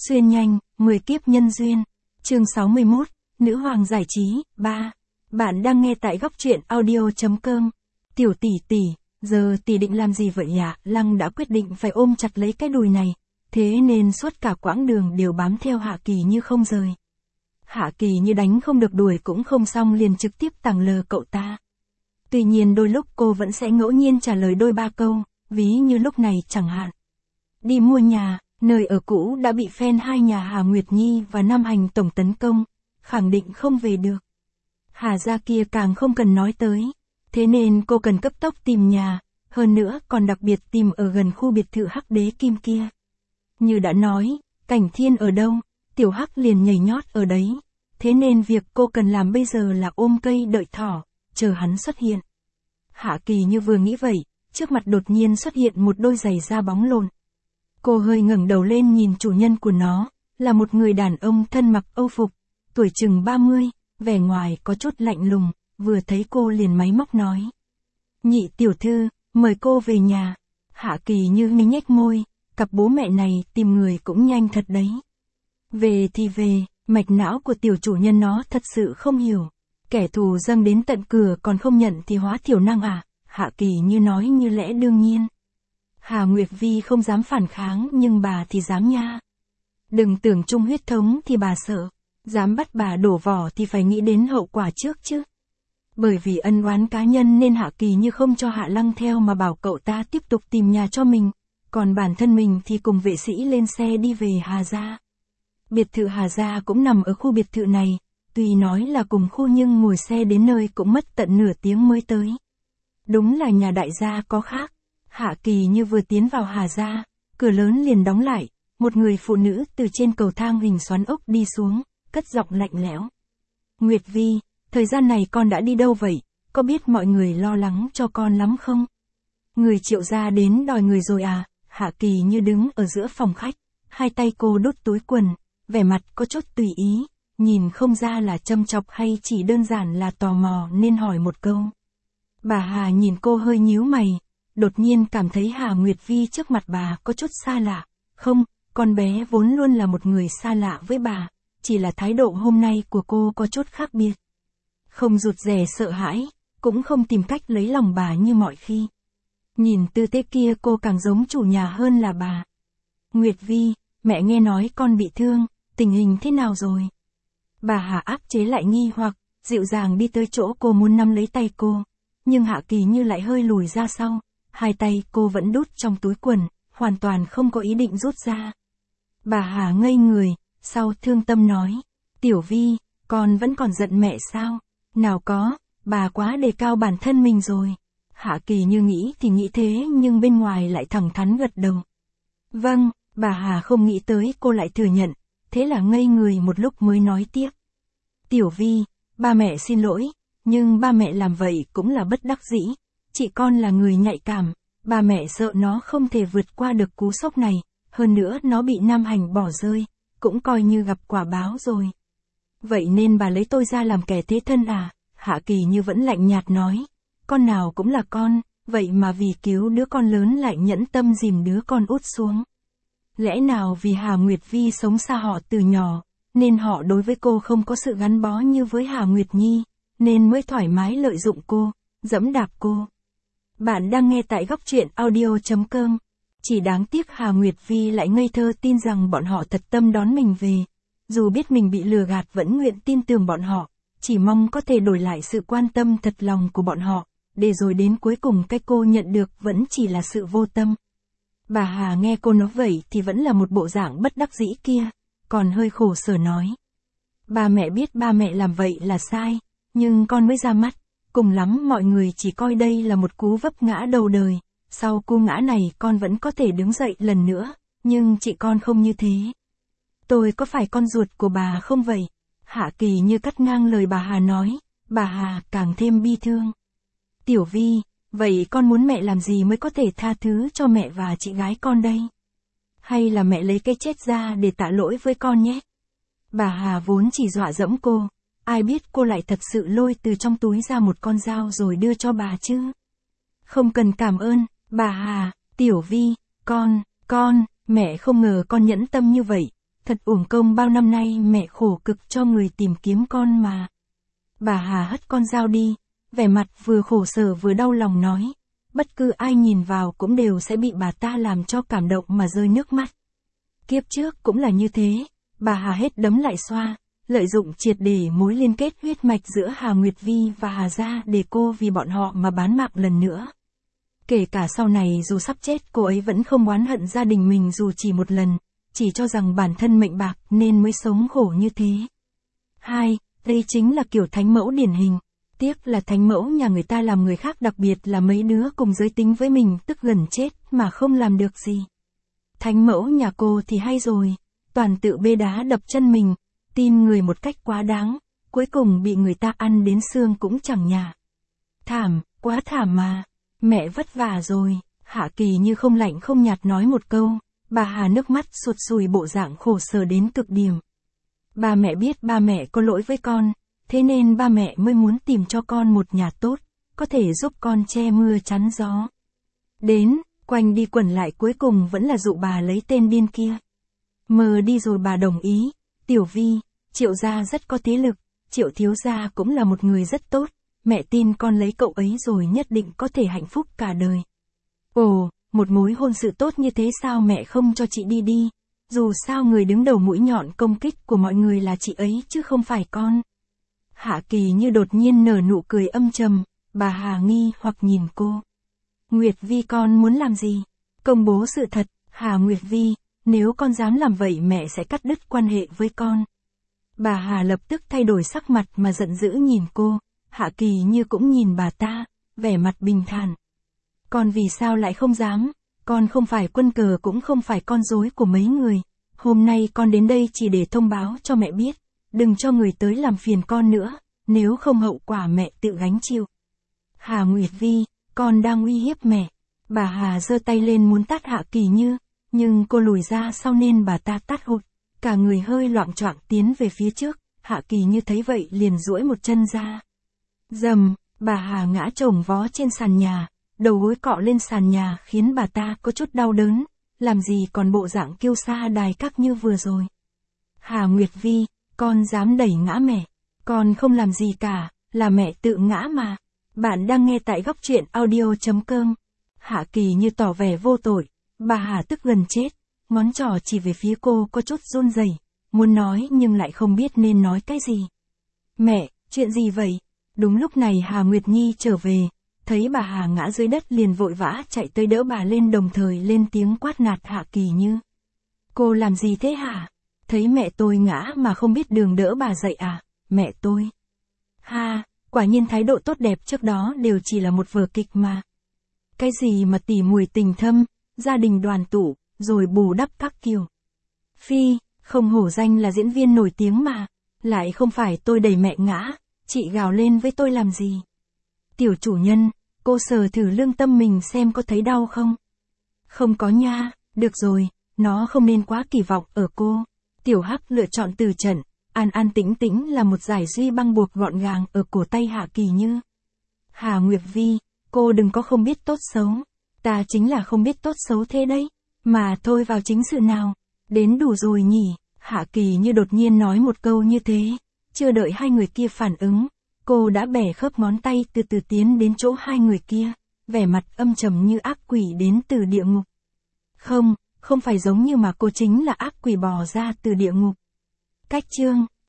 Xuyên nhanh, 10 kiếp nhân duyên. Chương 61, Nữ hoàng giải trí, 3. Bạn đang nghe tại góc truyện audio.com. Tiểu tỷ tỷ, giờ tỷ định làm gì vậy ạ? Lăng đã quyết định phải ôm chặt lấy cái đùi này, thế nên suốt cả quãng đường đều bám theo Hạ Kỳ Như không rời. Hạ Kỳ Như đánh không được đuổi cũng không xong liền trực tiếp tàng lờ cậu ta. Tuy nhiên đôi lúc cô vẫn sẽ ngẫu nhiên trả lời đôi ba câu, ví như lúc này chẳng hạn. Đi mua nhà, nơi ở cũ đã bị fan hai nhà Hà Nguyệt Nhi và Nam Hành tổng tấn công, khẳng định không về được. Hà gia kia càng không cần nói tới, thế nên cô cần cấp tốc tìm nhà, hơn nữa còn đặc biệt tìm ở gần khu biệt thự Hắc Đế Kim kia. Như đã nói, Cảnh Thiên ở đâu, Tiểu Hắc liền nhảy nhót ở đấy, thế nên việc cô cần làm bây giờ là ôm cây đợi thỏ, chờ hắn xuất hiện. Hạ Kỳ Như vừa nghĩ vậy, trước mặt đột nhiên xuất hiện một đôi giày da bóng lộn. Cô hơi ngẩng đầu lên nhìn chủ nhân của nó, là một người đàn ông thân mặc âu phục, tuổi chừng 30, vẻ ngoài có chút lạnh lùng, vừa thấy cô liền máy móc nói. Nhị tiểu thư, mời cô về nhà. Hạ Kỳ Như nhếch môi, cặp bố mẹ này tìm người cũng nhanh thật đấy. Về thì về, mạch não của tiểu chủ nhân nó thật sự không hiểu. Kẻ thù dâng đến tận cửa còn không nhận thì hóa thiểu năng à? Hạ Kỳ Như nói như lẽ đương nhiên. Hà Nguyệt Vi không dám phản kháng nhưng bà thì dám nha. Đừng tưởng chung huyết thống thì bà sợ, dám bắt bà đổ vỏ thì phải nghĩ đến hậu quả trước chứ. Bởi vì ân oán cá nhân nên Hạ Kỳ Như không cho Hạ Lăng theo mà bảo cậu ta tiếp tục tìm nhà cho mình, còn bản thân mình thì cùng vệ sĩ lên xe đi về Hà gia. Biệt thự Hà gia cũng nằm ở khu biệt thự này, tuy nói là cùng khu nhưng ngồi xe đến nơi cũng mất tận nửa tiếng mới tới. Đúng là nhà đại gia có khác. Hạ Kỳ Như vừa tiến vào Hà gia, cửa lớn liền đóng lại, một người phụ nữ từ trên cầu thang hình xoắn ốc đi xuống, cất giọng lạnh lẽo. Nguyệt Vi, thời gian này con đã đi đâu vậy, có biết mọi người lo lắng cho con lắm không? Người Triệu gia đến đòi người rồi à? Hạ Kỳ Như đứng ở giữa phòng khách, hai tay cô đút túi quần, vẻ mặt có chút tùy ý, nhìn không ra là châm chọc hay chỉ đơn giản là tò mò nên hỏi một câu. Bà Hà nhìn cô hơi nhíu mày, đột nhiên cảm thấy Hà Nguyệt Vi trước mặt bà có chút xa lạ. Không, con bé vốn luôn là một người xa lạ với bà, chỉ là thái độ hôm nay của cô có chút khác biệt. Không rụt rè sợ hãi, cũng không tìm cách lấy lòng bà như mọi khi. Nhìn tư thế kia cô càng giống chủ nhà hơn là bà. Nguyệt Vi, mẹ nghe nói con bị thương, tình hình thế nào rồi? Bà Hà áp chế lại nghi hoặc, dịu dàng đi tới chỗ cô muốn nắm lấy tay cô, nhưng Hạ Kỳ Như lại hơi lùi ra sau. Hai tay cô vẫn đút trong túi quần, hoàn toàn không có ý định rút ra. Bà Hà ngây người, sau thương tâm nói, Tiểu Vi, con vẫn còn giận mẹ sao? Nào có, bà quá đề cao bản thân mình rồi. Hạ Kỳ Như nghĩ thì nghĩ thế nhưng bên ngoài lại thẳng thắn gật đầu. Vâng, bà Hà không nghĩ tới cô lại thừa nhận, thế là ngây người một lúc mới nói tiếp. Tiểu Vi, ba mẹ xin lỗi, nhưng ba mẹ làm vậy cũng là bất đắc dĩ. Chị con là người nhạy cảm, bà mẹ sợ nó không thể vượt qua được cú sốc này, hơn nữa nó bị Nam Hành bỏ rơi, cũng coi như gặp quả báo rồi. Vậy nên bà lấy tôi ra làm kẻ thế thân à? Hạ Kỳ Như vẫn lạnh nhạt nói, con nào cũng là con, vậy mà vì cứu đứa con lớn lại nhẫn tâm dìm đứa con út xuống. Lẽ nào vì Hà Nguyệt Vi sống xa họ từ nhỏ, nên họ đối với cô không có sự gắn bó như với Hà Nguyệt Nhi, nên mới thoải mái lợi dụng cô, dẫm đạp cô. Bạn đang nghe tại góc truyện audio.com. Chỉ đáng tiếc Hà Nguyệt Vi lại ngây thơ tin rằng bọn họ thật tâm đón mình về. Dù biết mình bị lừa gạt vẫn nguyện tin tưởng bọn họ, chỉ mong có thể đổi lại sự quan tâm thật lòng của bọn họ, để rồi đến cuối cùng cái cô nhận được vẫn chỉ là sự vô tâm. Bà Hà nghe cô nói vậy thì vẫn là một bộ dạng bất đắc dĩ kia, còn hơi khổ sở nói. Ba mẹ biết ba mẹ làm vậy là sai, nhưng con mới ra mắt. Cùng lắm mọi người chỉ coi đây là một cú vấp ngã đầu đời, sau cú ngã này con vẫn có thể đứng dậy lần nữa, nhưng chị con không như thế. Tôi có phải con ruột của bà không vậy? Hạ Kỳ Như cắt ngang lời bà Hà nói, bà Hà càng thêm bi thương. Tiểu Vi, vậy con muốn mẹ làm gì mới có thể tha thứ cho mẹ và chị gái con đây? Hay là mẹ lấy cái chết ra để tạ lỗi với con nhé? Bà Hà vốn chỉ dọa dẫm cô. Ai biết cô lại thật sự lôi từ trong túi ra một con dao rồi đưa cho bà chứ. Không cần cảm ơn, bà Hà, Tiểu Vi, con, mẹ không ngờ con nhẫn tâm như vậy. thật uổng công bao năm nay mẹ khổ cực cho người tìm kiếm con mà. Bà Hà hất con dao đi, vẻ mặt vừa khổ sở vừa đau lòng nói, bất cứ ai nhìn vào cũng đều sẽ bị bà ta làm cho cảm động mà rơi nước mắt. Kiếp trước cũng là như thế, bà Hà hết đấm lại xoa, lợi dụng triệt để mối liên kết huyết mạch giữa Hà Nguyệt Vi và Hà gia để cô vì bọn họ mà bán mạng lần nữa. Kể cả sau này dù sắp chết cô ấy vẫn không oán hận gia đình mình dù chỉ một lần, chỉ cho rằng bản thân mệnh bạc nên mới sống khổ như thế. 2. Đây chính là kiểu thánh mẫu điển hình. Tiếc là thánh mẫu nhà người ta làm người khác, đặc biệt là mấy đứa cùng giới tính với mình tức gần chết mà không làm được gì. Thánh mẫu nhà cô thì hay rồi, toàn tự bê đá đập chân mình, tin người một cách quá đáng, cuối cùng bị người ta ăn đến xương cũng chẳng nhả. Thảm, quá thảm mà, mẹ vất vả rồi. Hạ Kỳ như không lạnh không nhạt nói một câu, bà Hà nước mắt sụt sùi bộ dạng khổ sở đến cực điểm. Ba mẹ biết ba mẹ có lỗi với con, thế nên ba mẹ mới muốn tìm cho con một nhà tốt, có thể giúp con che mưa chắn gió. Đến, quanh đi quẩn lại cuối cùng vẫn là dụ bà lấy tên điên kia. Mờ đi rồi bà đồng ý, Tiểu Vi, Triệu gia rất có thế lực, Triệu thiếu gia cũng là một người rất tốt, mẹ tin con lấy cậu ấy rồi nhất định có thể hạnh phúc cả đời. Ồ, một mối hôn sự tốt như thế sao mẹ không cho chị đi đi, dù sao người đứng đầu mũi nhọn công kích của mọi người là chị ấy chứ không phải con. Hạ Kỳ như đột nhiên nở nụ cười âm trầm, bà Hà nghi hoặc nhìn cô. Nguyệt Vi con muốn làm gì? Công bố sự thật, Hà Nguyệt Vi, nếu con dám làm vậy mẹ sẽ cắt đứt quan hệ với con. Bà Hà lập tức thay đổi sắc mặt mà giận dữ nhìn cô, Hạ Kỳ như cũng nhìn bà ta, vẻ mặt bình thản. Con vì sao lại không dám, con không phải quân cờ cũng không phải con rối của mấy người, hôm nay con đến đây chỉ để thông báo cho mẹ biết, đừng cho người tới làm phiền con nữa, nếu không hậu quả mẹ tự gánh chịu. Hà Nguyệt Vi, con đang uy hiếp mẹ. Bà Hà giơ tay lên muốn tát Hạ Kỳ Như, nhưng cô lùi ra sau nên bà ta tát hụt, cả người hơi loạng choạng tiến về phía trước, Hạ Kỳ Như thấy vậy liền duỗi một chân ra. Dầm, bà Hà ngã chồng vó trên sàn nhà, đầu gối cọ lên sàn nhà khiến bà ta có chút đau đớn, làm gì còn bộ dạng kiêu sa đài các như vừa rồi. Hà Nguyệt Vi, con dám đẩy ngã mẹ, con không làm gì cả, là mẹ tự ngã mà. Bạn đang nghe tại góc truyện audio.com. Hạ Kỳ Như tỏ vẻ vô tội, bà Hà tức gần chết, ngón trỏ chỉ về phía cô có chút run rẩy, muốn nói nhưng lại không biết nên nói cái gì. Mẹ, chuyện gì vậy? Đúng lúc này Hà Nguyệt Nhi trở về, thấy bà Hà ngã dưới đất liền vội vã chạy tới đỡ bà lên đồng thời lên tiếng quát nạt Hạ Kỳ Như. Cô làm gì thế hả? Thấy mẹ tôi ngã mà không biết đường đỡ bà dậy à? Mẹ tôi. Ha, quả nhiên thái độ tốt đẹp trước đó đều chỉ là một vở kịch mà. Cái gì mà tỉ muội tình thâm, gia đình đoàn tụ, rồi bù đắp các kiểu. Phi, không hổ danh là diễn viên nổi tiếng mà, lại không phải tôi đẩy mẹ ngã, chị gào lên với tôi làm gì? Tiểu chủ nhân, cô sờ thử lương tâm mình xem có thấy đau không? Không có nha, được rồi, nó không nên quá kỳ vọng ở cô. Tiểu Hắc lựa chọn từ trận, an an tĩnh tĩnh là một giải duy băng buộc gọn gàng ở cổ tay Hạ Kỳ Như. Hà Nguyệt Vi, cô đừng có không biết tốt xấu. Ta chính là không biết tốt xấu thế đấy. Mà thôi vào chính sự nào. Đến đủ rồi nhỉ. Hạ Kỳ Như đột nhiên nói một câu như thế. Chưa đợi hai người kia phản ứng, cô đã bẻ khớp ngón tay từ từ tiến đến chỗ hai người kia, vẻ mặt âm trầm như ác quỷ đến từ địa ngục. Không, không phải giống như mà cô chính là ác quỷ bò ra từ địa ngục. Cách chương